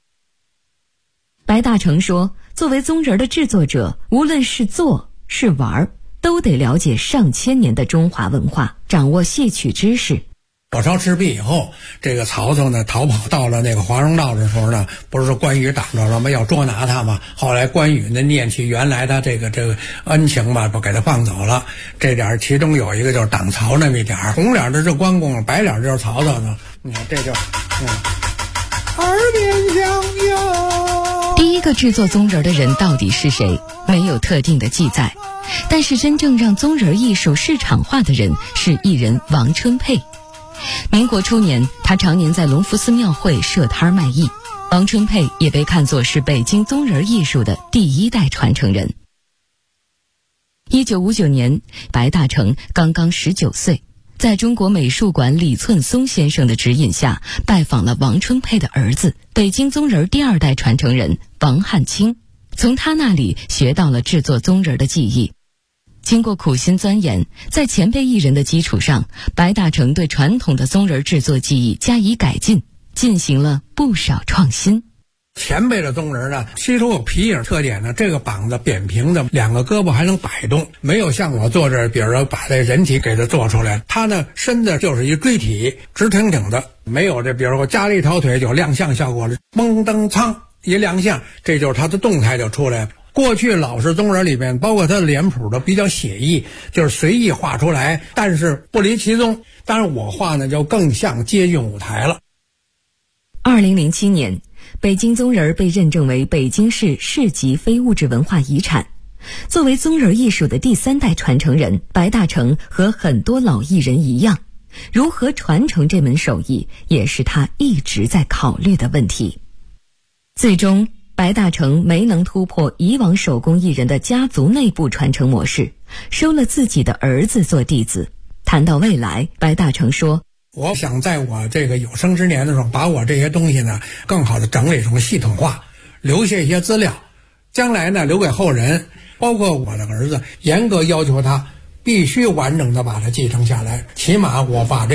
白大成说，作为宗人的制作者，无论是做是玩，都得了解上千年的中华文化，掌握戏曲知识。 火烧赤壁以后，这个曹操呢逃跑到了那个华容道的时候呢，不是说关羽挡着了吗？要捉拿他嘛。后来关羽呢念起原来的这个恩情吧，不给他放走了。这点其中有一个就是挡曹那么一点，红脸的是关公，白脸就是曹操呢。你看这就耳边响哟。 第一个制作宗人的人到底是谁，没有特定的记载。但是真正让宗人艺术市场化的人是艺人王春佩。民国初年，他常年在隆福寺庙会设摊卖艺。王春佩也被看作是北京宗人艺术的第1代传承人。1959年，白大成刚刚19岁，在中国美术馆李寸松先生的指引下，拜访了王春佩的儿子，北京宗人第2代传承人王汉卿，从他那里学到了制作宗人的技艺。经过苦心钻研，在前辈艺人的基础上，白大成对传统的宗人制作技艺加以改进，进行了不少创新。 前辈的宗人呢，其中有皮影特点呢，这个膀子扁平的，2个胳膊还能摆动，没有像我做这，比如说把这人体给它做出来，它呢身子就是一锥体，直挺挺的，没有这比如说加了一条腿有亮相效果了，嘣噔噌一亮相，这就是它的动态就出来了。过去老式宗人里面，包括他的脸谱都比较写意，就是随意画出来，但是不离其宗。当然我画呢就更像接近舞台了。 2007年，北京宗人被认证为北京市市级非物质文化遗产。作为宗人艺术的第3代传承人，白大成和很多老艺人一样， 如何传承这门手艺，也是他一直在考虑的问题。最终，白大成没能突破以往手工艺人的家族内部传承模式，收了自己的儿子做弟子。谈到未来，白大成说， 我想在我这个有生之年的时候，把我这些东西呢更好的整理成系统化，留下一些资料，将来呢留给后人，包括我的儿子，严格要求他必须完整的把它继承下来。起码我把这